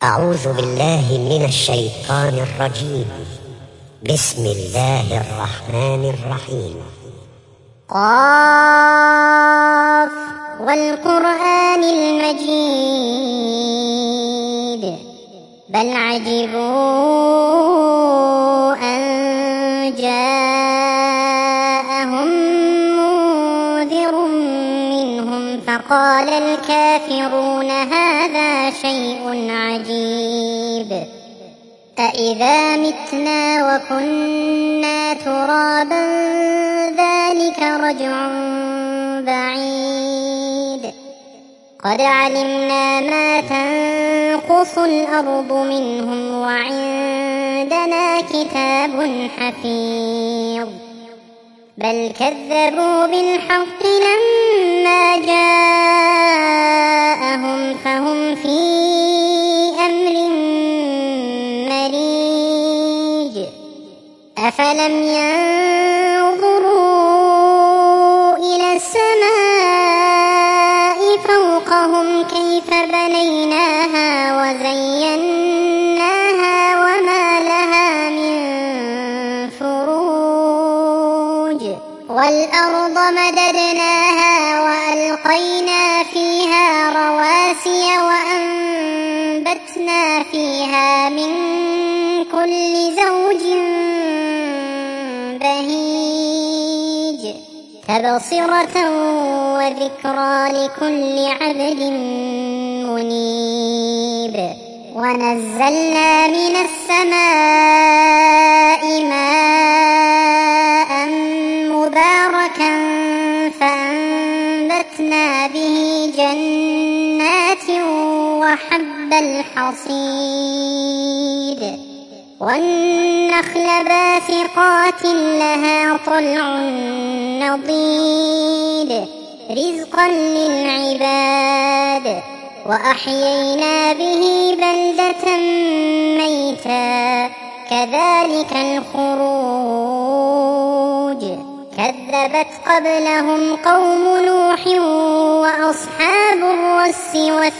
أعوذ بالله من الشيطان الرجيم. بسم الله الرحمن الرحيم. قاف والقرآن المجيد بل عجبوا أن جاءهم منذر منهم فقال الكافرون هذا شيء عجيب أإذا متنا وكنا ترابا ذلك رجع بعيد قد علمنا ما تنقص الأرض منهم وعندنا كتاب حفيظ بل كذبوا بالحق لما جاءهم فهم في أمر مريج أفلم ينظروا إلى السماء فوقهم كيف بنيناها وزيناها وما لها من فروج والأرض مددناها وألقينا فيها رواسي وأنبتنا فيها من كل زوج بهيج تبصرة وذكرى لكل عبد منيب ونزلنا من السماء ماء مباركا فأنبتنا به جنات وحب الحصيد والنخل باسقات لها طلع نضيد رزقا للعباد وأحيينا به بلدة ميتا كذلك الخروج كذبت قبلهم قوم نوح وأصحاب الرس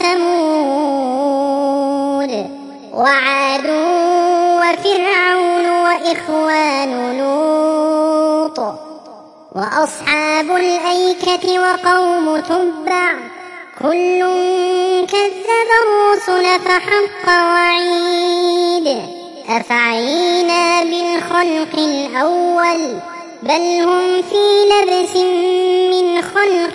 وثمود وعاد وفرعون وإخوان لوط وأصحاب الأيكة وقوم تبع كل كذب الرسل فحق وعيد أفعينا بالخلق الأول بل هم في لبس من خلق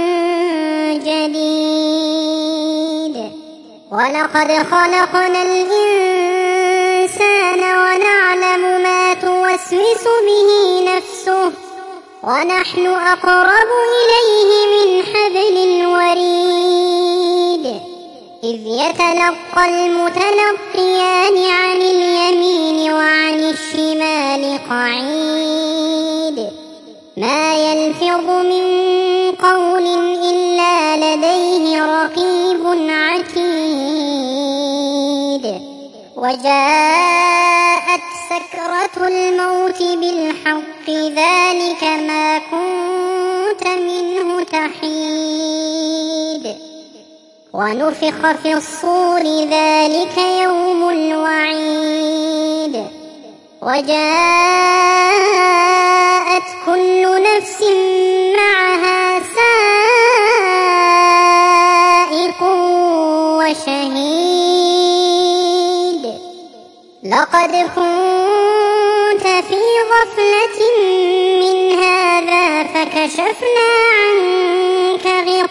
جديد ولقد خلقنا الإنسان ونعلم ما توسوس به نفسه ونحن أقرب إليه من حبل الوريد إذ يتلقى المتلقيان عن اليمين وعن الشمال قعيد ما يلفظ من قول إلا لديه رقيب عتيد وجاءت سكرة الموت بالحق ذلك ما كنت منه تحيد ونفخ في الصور ذلك يوم الوعيد وجاءت كل نفس معها سائق وشهيد لقد كنت في غفلة من هذا فكشفنا عنك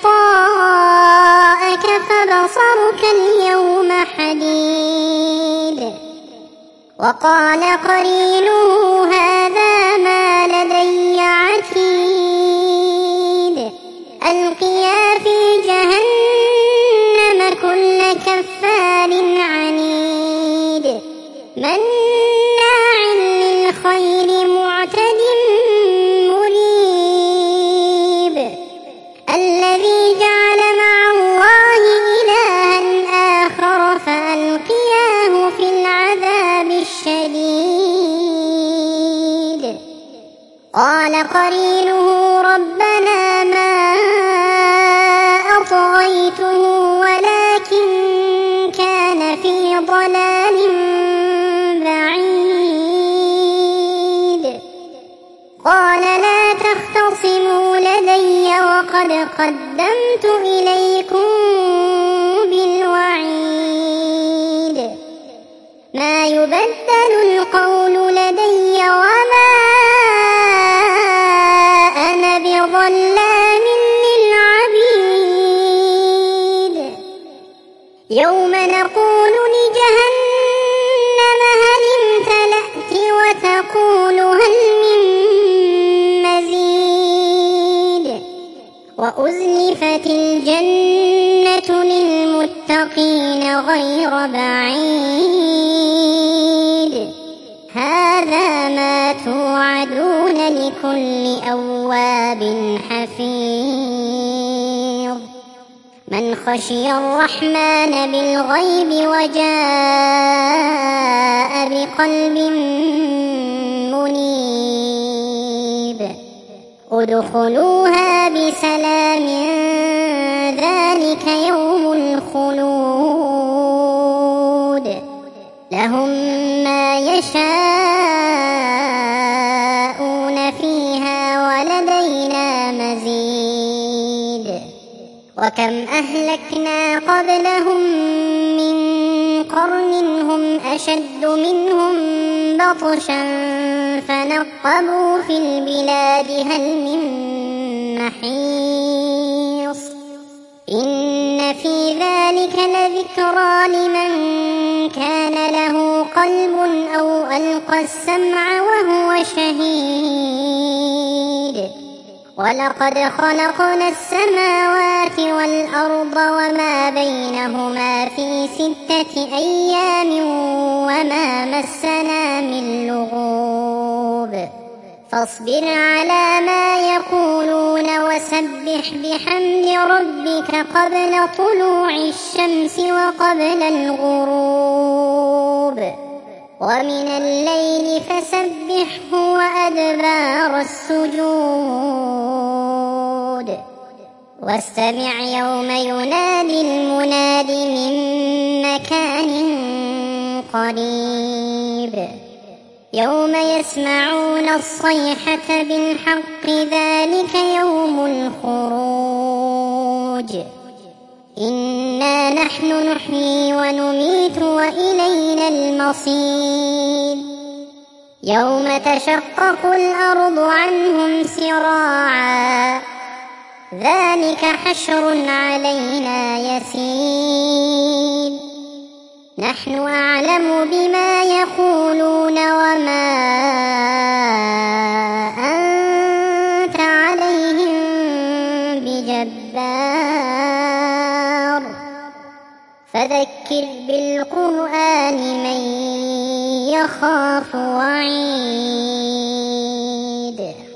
غطاءك فبصرك اليوم حديد وقال قرينه هذا ما لدي عتيد ألقيا في جهنم كل كفار عنيد مناع للخير معتد مريب الذي جعل مع الله إلها آخر فألقياه في العذاب الشديد قال قرينه ربنا ما أطغيته ولكن كان في ضلال بعيد. قال لا تختصموا لدي وقد قدمت إليكم بالوعيد. ما يبدل القول لدي وما أنا بظلام للعبيد. يوم نقول لجهنم هل امتلأت وتقول هل من مزيد. وأزلفت الجنة للمتقين غير بعيد. هذا ما توعدون لكل أواب حفيظ. من خشي الرحمن بالغيب وجاء بقلب منيب. ادخلوها بسلام ذلك يوم الخلود. لهم ما يشاءون فيها ولدينا مزيد. وكم أهلكنا قبلهم من قرن هم أشد منهم بطشا فنقبوا في البلاد هل من محيص. إن في ذلك لذكرى لمن كان له قلب أو ألقى السمع وهو شهيد. ولقد خلقنا السماوات والأرض وما بينهما في 6 أيام وما مسنا من لغوب. فاصبر على ما يقولون وسبح بحمد ربك قبل طلوع الشمس وقبل الغروب. ومن الليل فسبحه وأدبار السجود. واستمع يوم ينادي المناد من مكان قريب. يوم يسمعون الصيحة بالحق ذلك يوم الخروج. إنا نحن نحيي ونميت وإلينا المصير. يوم تشقق الأرض عنهم سراعا ذلك حشر علينا يسير. نحن أعلم بما يقولون وما أنت عليهم بجبار. فذكر بالقرآن من يخاف وعيد.